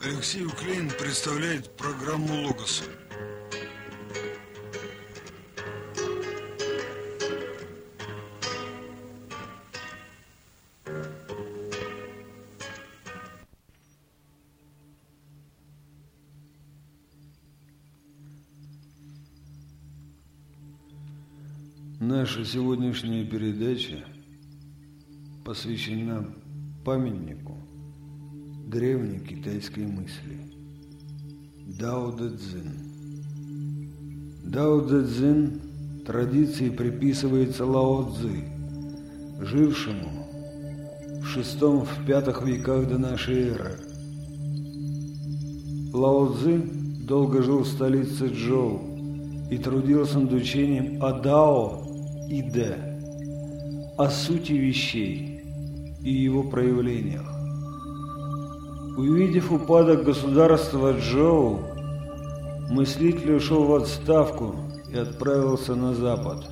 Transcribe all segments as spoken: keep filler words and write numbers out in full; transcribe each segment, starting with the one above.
Алексей Уклейн представляет программу «Логос». Наша сегодняшняя передача посвящена памятнику древней китайской мысли Дао Дэ Цзин. Дао Дэ Цзин традиции приписывается Лао Цзы, жившему в шестом-пятом веках до нашей эры. Лао Цзы долго жил в столице Чжоу и трудился над учением о Дао и Дэ, о сути вещей и его проявлениях. Увидев упадок государства Чжоу, мыслитель ушел в отставку и отправился на запад.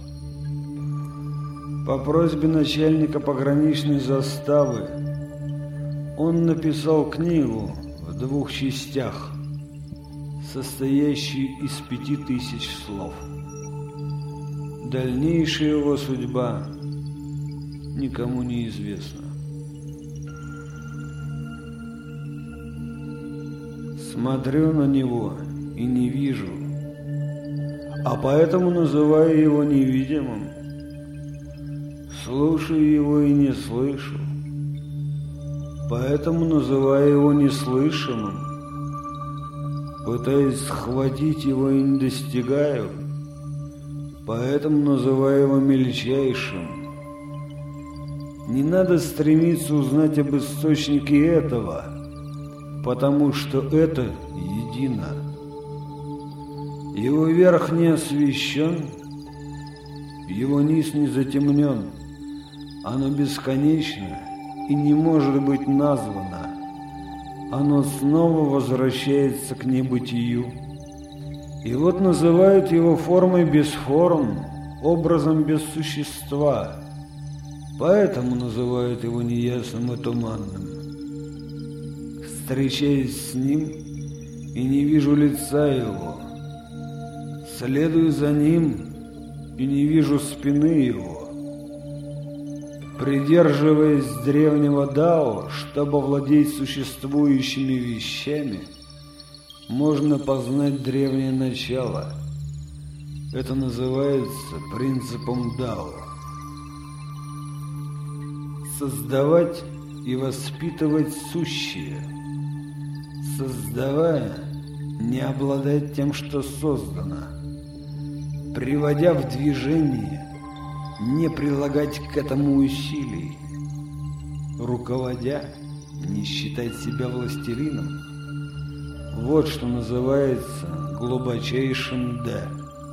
По просьбе начальника пограничной заставы он написал книгу в двух частях, состоящую из пяти тысяч слов. Дальнейшая его судьба никому не известна. Смотрю на него и не вижу, а поэтому называю его невидимым. Слушаю его и не слышу, поэтому называю его неслышимым. Пытаюсь схватить его и не достигаю, поэтому называю его мельчайшим. Не надо стремиться узнать об источнике этого, потому что это едино. Его верх не освещен, его низ не затемнен. Оно бесконечно и не может быть названо. Оно снова возвращается к небытию. И вот называют его формой без форм, образом без существа. Поэтому называют его неясным и туманным. Встречаюсь с ним и не вижу лица его. Следую за ним и не вижу спины его. Придерживаясь древнего Дао, чтобы владеть существующими вещами, можно познать древнее начало. Это называется принципом Дао. Создавать и воспитывать сущее. Создавая, не обладать тем, что создано. Приводя в движение, не прилагать к этому усилий. Руководя, не считать себя властелином. Вот что называется глубочайшим Дэ.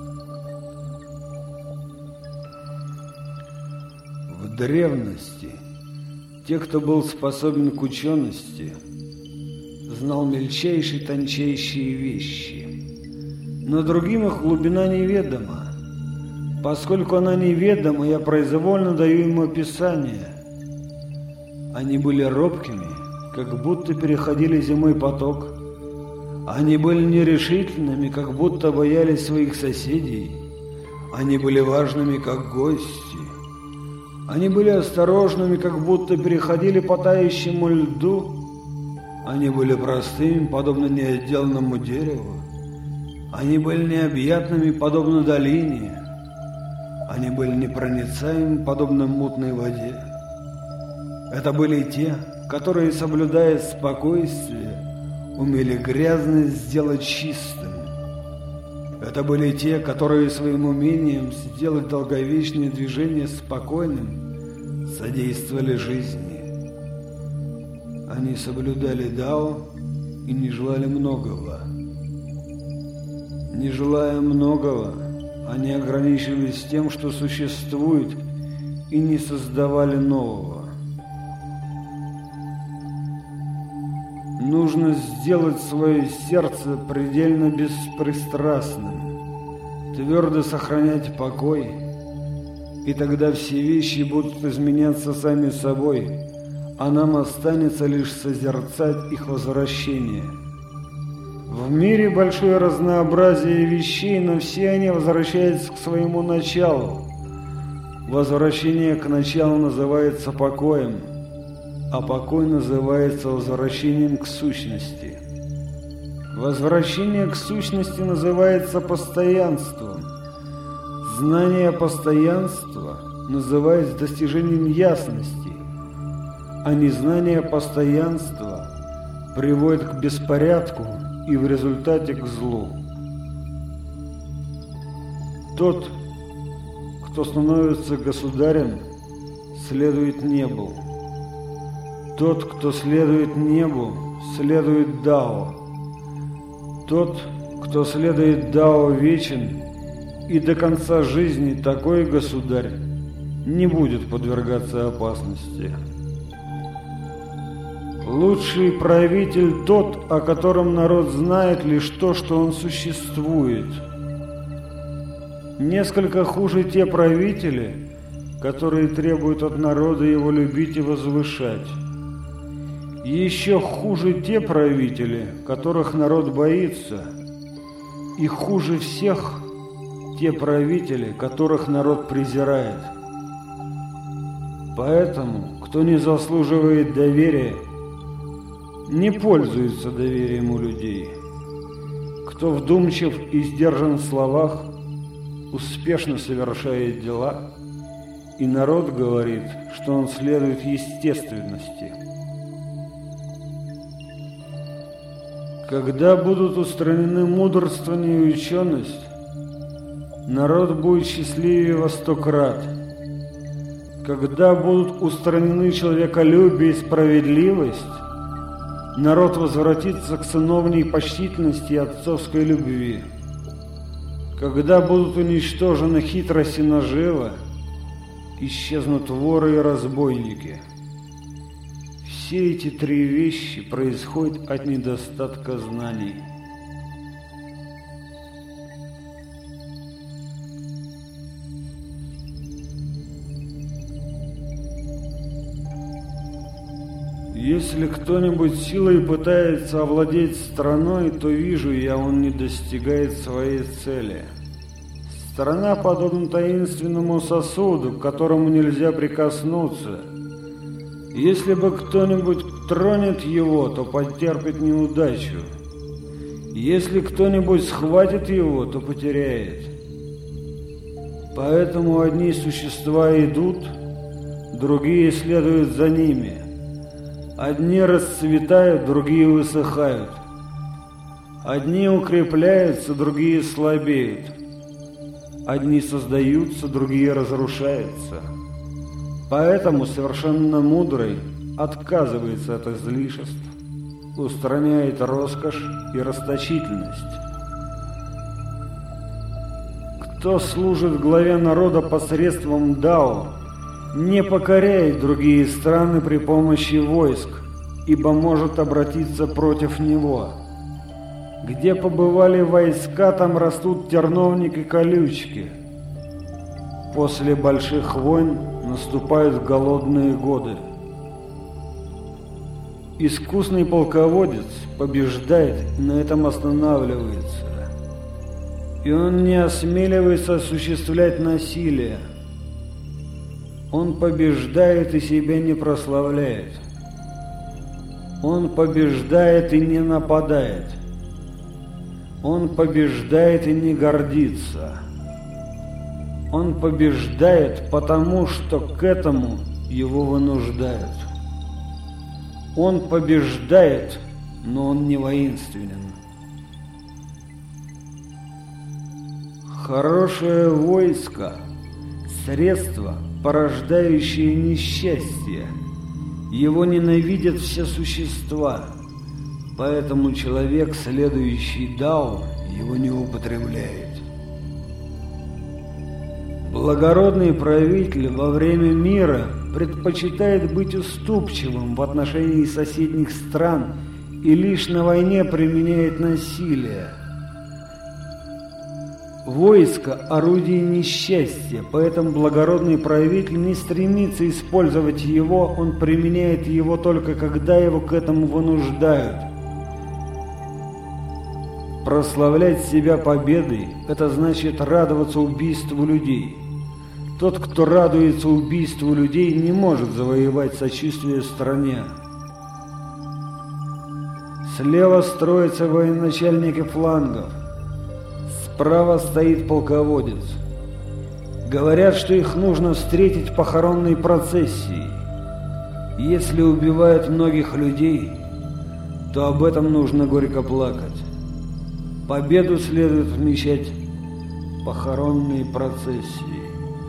В древности те, кто был способен к учености, знал мельчайшие, тончайшие вещи. Но другим их глубина неведома. Поскольку она неведома, я произвольно даю им описание. Они были робкими, как будто переходили зимой поток. Они были нерешительными, как будто боялись своих соседей. Они были важными, как гости. Они были осторожными, как будто переходили по тающему льду. Они были простыми, подобно неотделанному дереву. Они были необъятными, подобно долине. Они были непроницаемы, подобно мутной воде. Это были те, которые, соблюдая спокойствие, умели грязность сделать чистым. Это были те, которые своим умением сделать долговечное движение спокойным содействовали жизни. Они соблюдали Дао и не желали многого. Не желая многого, они ограничивались тем, что существует, и не создавали нового. Нужно сделать свое сердце предельно беспристрастным, твердо сохранять покой, и тогда все вещи будут изменяться сами собой, а нам останется лишь созерцать их возвращение. В мире большое разнообразие вещей, но все они возвращаются к своему началу. Возвращение к началу называется покоем, а покой называется возвращением к сущности. Возвращение к сущности называется постоянством. Знание постоянства называется достижением ясности, а незнание постоянства приводит к беспорядку и в результате к злу. Тот, кто становится государем, следует небу. Тот, кто следует небу, следует Дао. Тот, кто следует Дао, вечен, и до конца жизни такой государь не будет подвергаться опасности. Лучший правитель тот, о котором народ знает лишь то, что он существует. Несколько хуже те правители, которые требуют от народа его любить и возвышать. Еще хуже те правители, которых народ боится. И хуже всех те правители, которых народ презирает. Поэтому, кто не заслуживает доверия, не пользуется доверием у людей. Кто вдумчив и сдержан в словах, успешно совершает дела, и народ говорит, что он следует естественности. Когда будут устранены мудрствование и ученость, народ будет счастливее во сто крат. Когда будут устранены человеколюбие и справедливость, народ возвратится к сыновней почтительности и отцовской любви. Когда будут уничтожены хитрость и нажива, исчезнут воры и разбойники. Все эти три вещи происходят от недостатка знаний. Если кто-нибудь силой пытается овладеть страной, то вижу я, он не достигает своей цели. Страна подобна таинственному сосуду, к которому нельзя прикоснуться. Если бы кто-нибудь тронет его, то потерпит неудачу. Если кто-нибудь схватит его, то потеряет. Поэтому одни существа идут, другие следуют за ними. Одни расцветают, другие высыхают. Одни укрепляются, другие слабеют. Одни создаются, другие разрушаются. Поэтому совершенно мудрый отказывается от излишеств, устраняет роскошь и расточительность. Кто служит главе народа посредством Дао, не покоряет другие страны при помощи войск, ибо может обратиться против него. Где побывали войска, там растут терновник и колючки. После больших войн наступают голодные годы. Искусный полководец побеждает и на этом останавливается. И он не осмеливается осуществлять насилие. Он побеждает и себя не прославляет. Он побеждает и не нападает. Он побеждает и не гордится. Он побеждает, потому что к этому его вынуждают. Он побеждает, но он не воинственен. Хорошее войско – средство, порождающее несчастье. Его ненавидят все существа, поэтому человек, следующий Дао, его не употребляет. Благородный правитель во время мира предпочитает быть уступчивым в отношении соседних стран и лишь на войне применяет насилие. Войско – орудие несчастья, поэтому благородный правитель не стремится использовать его, он применяет его только когда его к этому вынуждают. Прославлять себя победой – это значит радоваться убийству людей. Тот, кто радуется убийству людей, не может завоевать сочувствие стране. Слева строятся военачальники флангов. Справа стоит полководец. Говорят, что их нужно встретить похоронной процессией. Если убивают многих людей, то об этом нужно горько плакать. Победу следует отмечать похоронной процессией.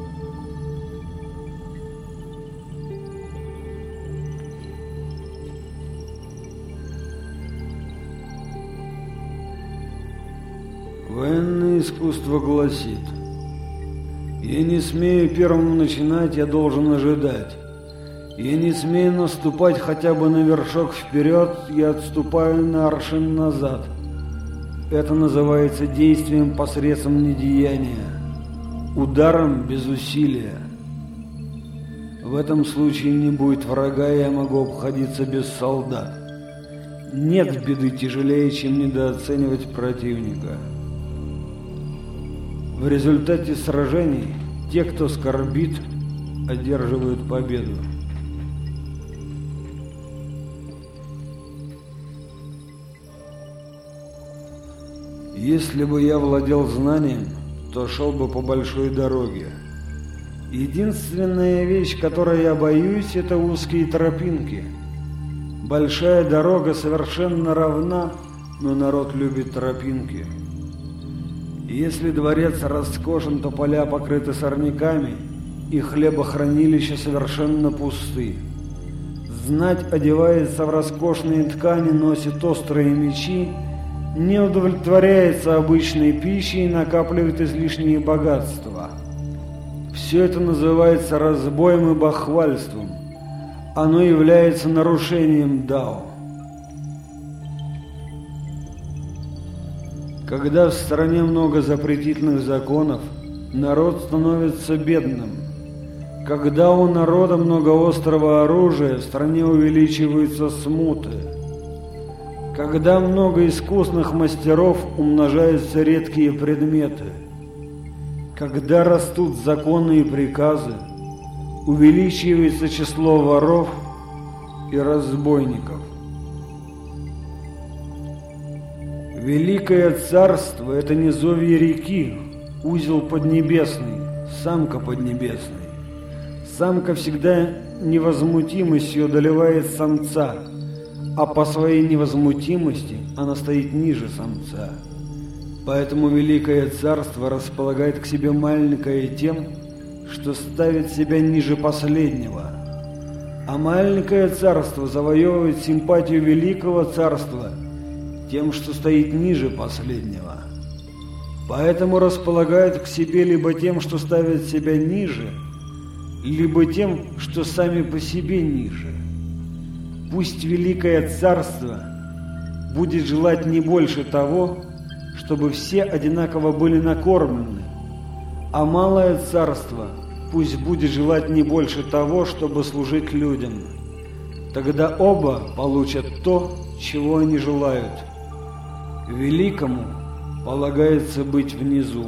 Военное искусство гласит: я не смею первым начинать, я должен ожидать. Я не смею наступать хотя бы на вершок вперед, я отступаю на аршин назад. Это называется действием посредством недеяния, ударом без усилия. В этом случае не будет врага, и я могу обходиться без солдат. Нет беды тяжелее, чем недооценивать противника. В результате сражений те, кто скорбит, одерживают победу. Если бы я владел знанием, то шел бы по большой дороге. Единственная вещь, которой я боюсь, это узкие тропинки. Большая дорога совершенно равна, но народ любит тропинки. Если дворец роскошен, то поля покрыты сорняками, и хлебохранилища совершенно пусты. Знать одевается в роскошные ткани, носит острые мечи, не удовлетворяется обычной пищей и накапливает излишние богатства. Все это называется разбоем и бахвальством. Оно является нарушением Дао. Когда в стране много запретительных законов, народ становится бедным. Когда у народа много острого оружия, в стране увеличиваются смуты. Когда много искусных мастеров, умножаются редкие предметы. Когда растут законы и приказы, увеличивается число воров и разбойников. Великое царство – это низовье реки, узел поднебесный, самка поднебесный. Самка всегда невозмутимостью одолевает самца, а по своей невозмутимости она стоит ниже самца. Поэтому Великое Царство располагает к себе маленькое тем, что ставит себя ниже последнего. А маленькое царство завоевывает симпатию Великого Царства тем, что стоит ниже последнего. Поэтому располагает к себе либо тем, что ставит себя ниже, либо тем, что сами по себе ниже. Пусть Великое Царство будет желать не больше того, чтобы все одинаково были накормлены, а Малое Царство пусть будет желать не больше того, чтобы служить людям. Тогда оба получат то, чего они желают. Великому полагается быть внизу.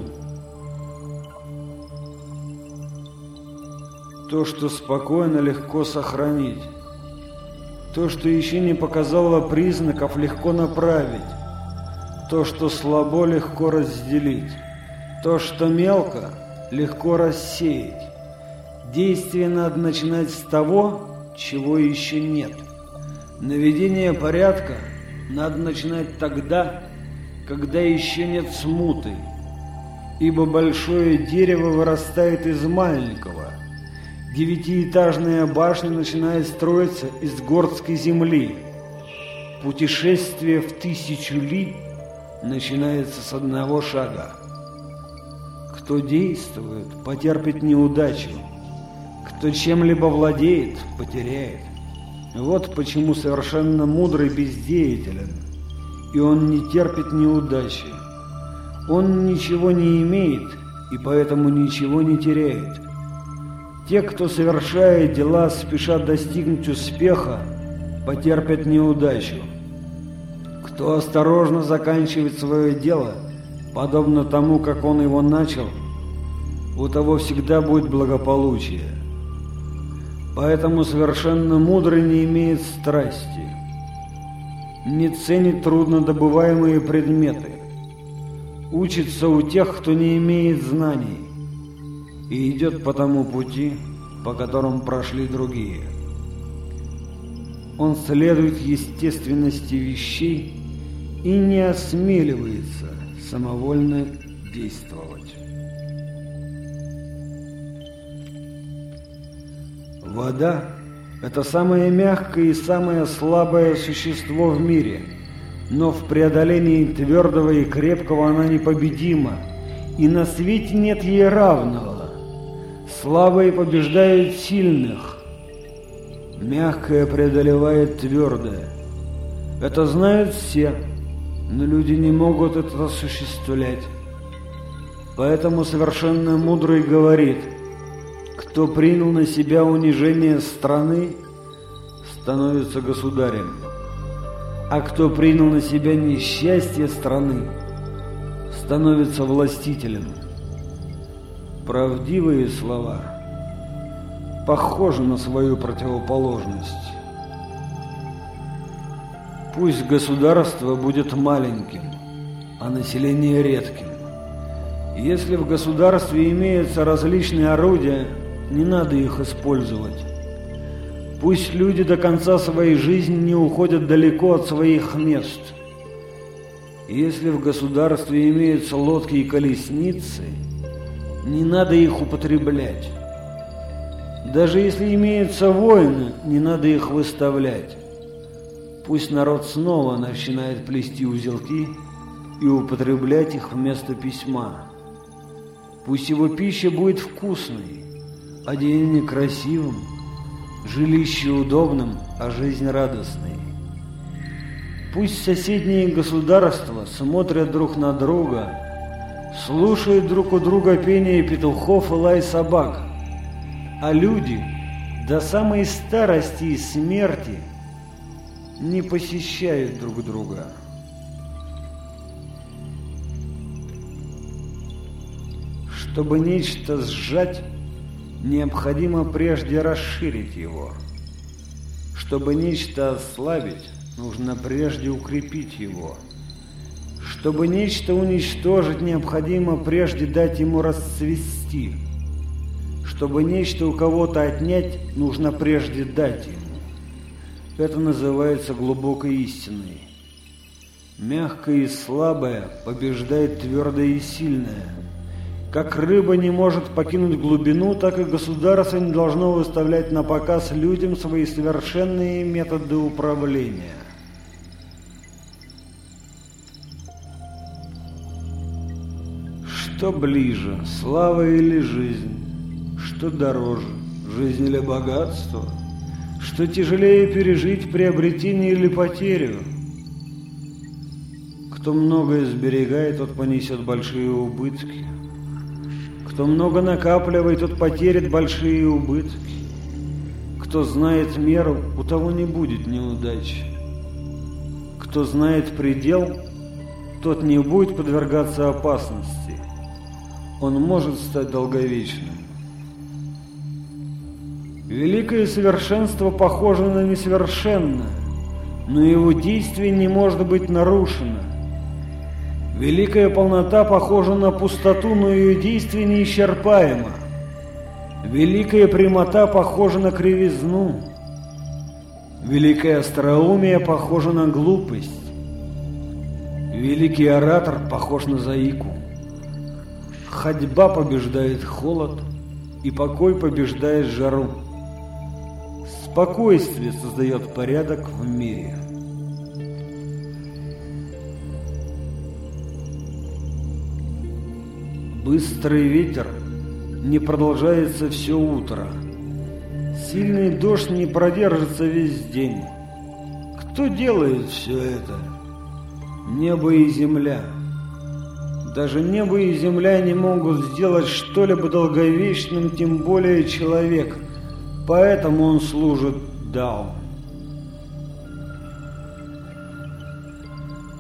То, что спокойно, легко сохранить. То, что еще не показало признаков, легко направить. То, что слабо, легко разделить. То, что мелко, легко рассеять. Действие надо начинать с того, чего еще нет. Наведение порядка надо начинать тогда, когда еще нет смуты, ибо большое дерево вырастает из маленького. Девятиэтажная башня начинает строиться из горской земли. Путешествие в тысячу ли начинается с одного шага. Кто действует, потерпит неудачу. Кто чем-либо владеет, потеряет. Вот почему совершенно мудрый бездеятелен, и он не терпит неудачи. Он ничего не имеет, и поэтому ничего не теряет. Те, кто, совершая дела, спешат достигнуть успеха, потерпят неудачу. Кто Кто осторожно заканчивает свое дело, подобно тому, как он его начал, у того всегда будет благополучие. Поэтому совершенно мудрый не имеет страсти, не ценит труднодобываемые предметы, учится у тех, кто не имеет знаний, и идет по тому пути, по которому прошли другие. Он следует естественности вещей и не осмеливается самовольно действовать. Вода – это самое мягкое и самое слабое существо в мире, но в преодолении твердого и крепкого она непобедима, и на свете нет ей равного. Слабые побеждают сильных, мягкое преодолевает твердое. Это знают все, но люди не могут это осуществлять. Поэтому совершенно мудрый говорит: кто принял на себя унижение страны, становится государем, а кто принял на себя несчастье страны, становится властителем. Правдивые слова похожи на свою противоположность. Пусть государство будет маленьким, а население редким. Если в государстве имеются различные орудия, не надо их использовать. Пусть люди до конца своей жизни не уходят далеко от своих мест. Если в государстве имеются лодки и колесницы, не надо их употреблять. Даже если имеются воины, не надо их выставлять. Пусть народ снова начинает плести узелки и употреблять их вместо письма. Пусть его пища будет вкусной, одеяние красивым, жилище удобным, а жизнь радостной. Пусть соседние государства смотрят друг на друга, слушают друг у друга пение петухов и лай собак, а люди до самой старости и смерти не посещают друг друга. Чтобы нечто сжать, необходимо прежде расширить его. Чтобы нечто ослабить, нужно прежде укрепить его. Чтобы нечто уничтожить, необходимо прежде дать ему расцвести. Чтобы нечто у кого-то отнять, нужно прежде дать ему. Это называется глубокой истиной. Мягкое и слабое побеждает твердое и сильное. Как рыба не может покинуть глубину, так и государство не должно выставлять на показ людям свои совершенные методы управления. Что ближе, слава или жизнь? Что дороже, жизнь или богатство? Что тяжелее пережить, приобретение или потерю? Кто многое сберегает, тот понесет большие убытки. Кто много накапливает, тот потеряет большие убытки. Кто знает меру, у того не будет неудачи. Кто знает предел, тот не будет подвергаться опасности. Он может стать долговечным. Великое совершенство похоже на несовершенное, но его действие не может быть нарушено. Великая полнота похожа на пустоту, но ее действие неисчерпаемо. Великая прямота похожа на кривизну. Великое остроумие похоже на глупость. Великий оратор похож на заику. Ходьба побеждает холод, и покой побеждает жару. Спокойствие создает порядок в мире. Быстрый ветер не продолжается все утро. Сильный дождь не продержится весь день. Кто делает все это? Небо и земля. Даже небо и земля не могут сделать что-либо долговечным, тем более человек. Поэтому он служит Дао.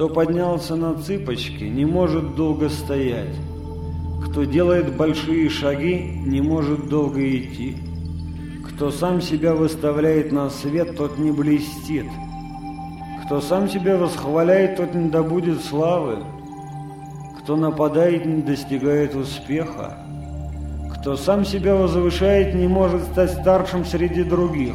Кто поднялся на цыпочки, не может долго стоять. Кто делает большие шаги, не может долго идти. Кто сам себя выставляет на свет, тот не блестит. Кто сам себя восхваляет, тот не добудет славы. Кто нападает, не достигает успеха. Кто сам себя возвышает, не может стать старшим среди других.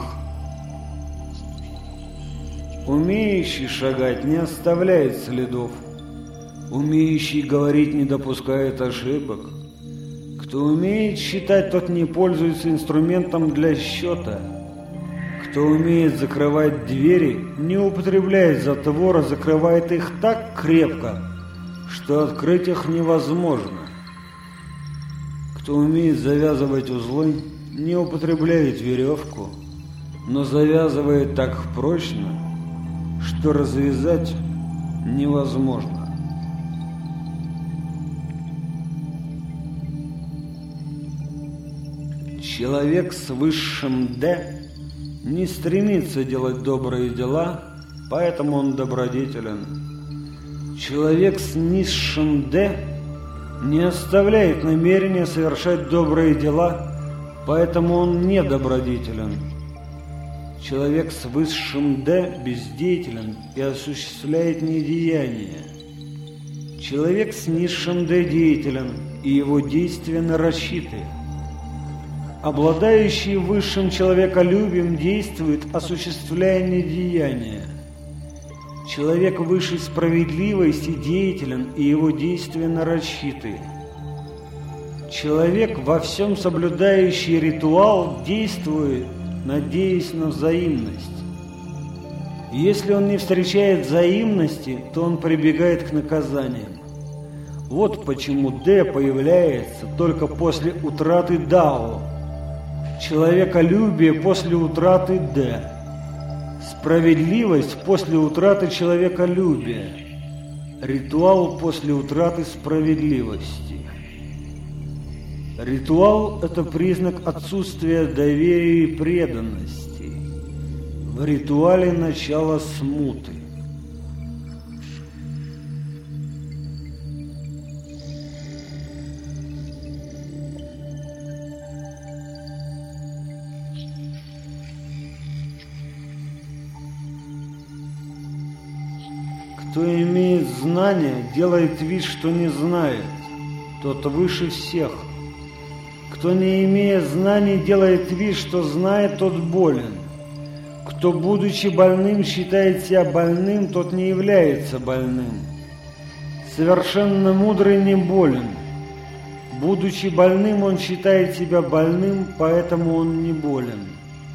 Умеющий шагать не оставляет следов. Умеющий говорить не допускает ошибок. Кто умеет считать, тот не пользуется инструментом для счета. Кто умеет закрывать двери, не употребляет затвора, закрывает их так крепко, что открыть их невозможно. Кто умеет завязывать узлы, не употребляет веревку, но завязывает так прочно, что развязать невозможно. Человек с высшим «Д» не стремится делать добрые дела, поэтому он добродетелен. Человек с низшим «Д» не оставляет намерения совершать добрые дела, поэтому он недобродетелен. Человек с высшим «Д» бездеятелен и осуществляет недеяние. Человек с низшим «Д» деятелен, и его действия нарочиты. Обладающий высшим человеколюбием действует, осуществляя недеяние. Человек высшей справедливости деятелен, и его действия нарочиты. Человек, во всем соблюдающий ритуал, действует, надеясь на взаимность. Если он не встречает взаимности, то он прибегает к наказаниям. Вот почему «Д» появляется только после утраты «Дао», человеколюбие после утраты «Д», справедливость после утраты человеколюбия, ритуал после утраты справедливости. Ритуал – это признак отсутствия доверия и преданности. В ритуале начало смуты. Кто имеет знания, делает вид, что не знает, тот выше всех. Кто, не имея знаний, делает вид, что знает, тот болен. Кто, будучи больным, считает себя больным, тот не является больным. Совершенно мудрый не болен. Будучи больным, он считает себя больным, поэтому он не болен.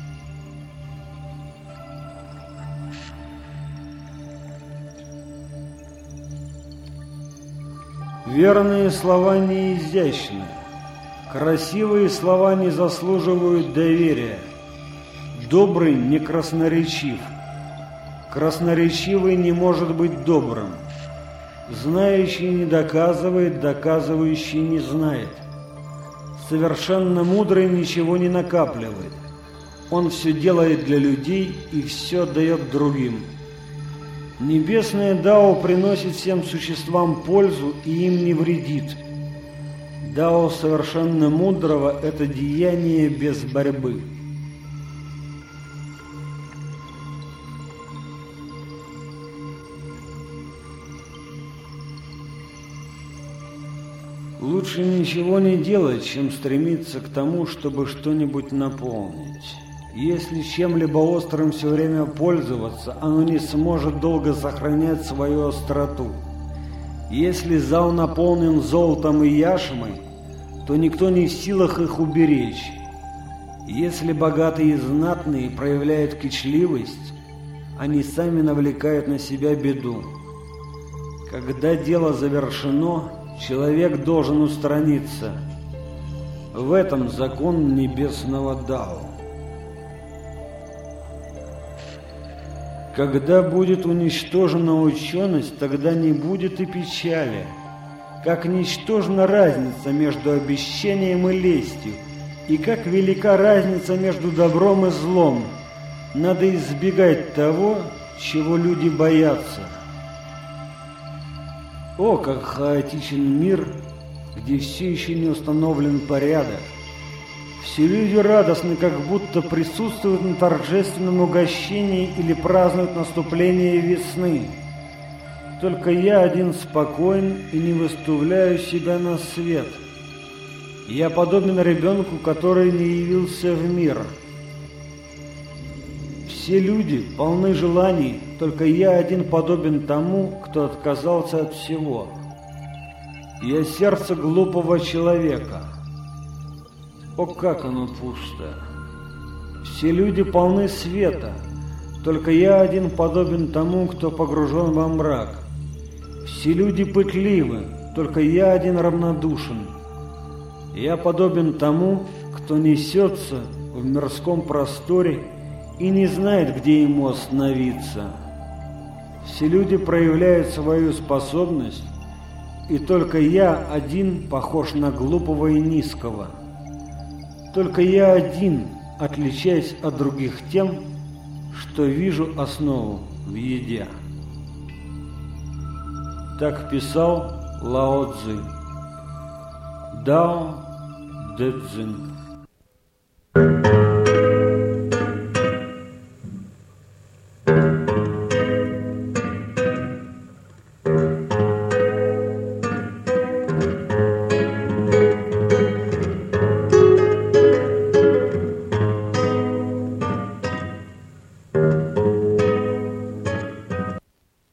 Верные слова не изящны. Красивые слова не заслуживают доверия. Добрый не красноречив. Красноречивый не может быть добрым. Знающий не доказывает, доказывающий не знает. Совершенно мудрый ничего не накапливает. Он все делает для людей и все отдает другим. Небесное Дао приносит всем существам пользу и им не вредит. Дао совершенно мудрого – это деяние без борьбы. Лучше ничего не делать, чем стремиться к тому, чтобы что-нибудь наполнить. Если чем-либо острым все время пользоваться, оно не сможет долго сохранять свою остроту. Если зал наполнен золотом и яшмой, то никто не в силах их уберечь. Если богатые и знатные проявляют кичливость, они сами навлекают на себя беду. Когда дело завершено, человек должен устраниться. В этом закон небесного Дао. Когда будет уничтожена ученость, тогда не будет и печали. Как ничтожна разница между обещанием и лестью, и как велика разница между добром и злом. Надо избегать того, чего люди боятся. О, как хаотичен мир, где все еще не установлен порядок. Все люди радостны, как будто присутствуют на торжественном угощении или празднуют наступление весны. Только я один спокоен и не выставляю себя на свет. Я подобен ребенку, который не явился в мир. Все люди полны желаний, только я один подобен тому, кто отказался от всего. Я сердце глупого человека. О, как оно пусто! Все люди полны света, только я один подобен тому, кто погружен во мрак. Все люди пытливы, только я один равнодушен. Я подобен тому, кто несется в мирском просторе и не знает, где ему остановиться. Все люди проявляют свою способность, и только я один похож на глупого и низкого. Только я один отличаюсь от других тем, что вижу основу в еде. Так писал Лао Цзы. Дао Дэ Цзин.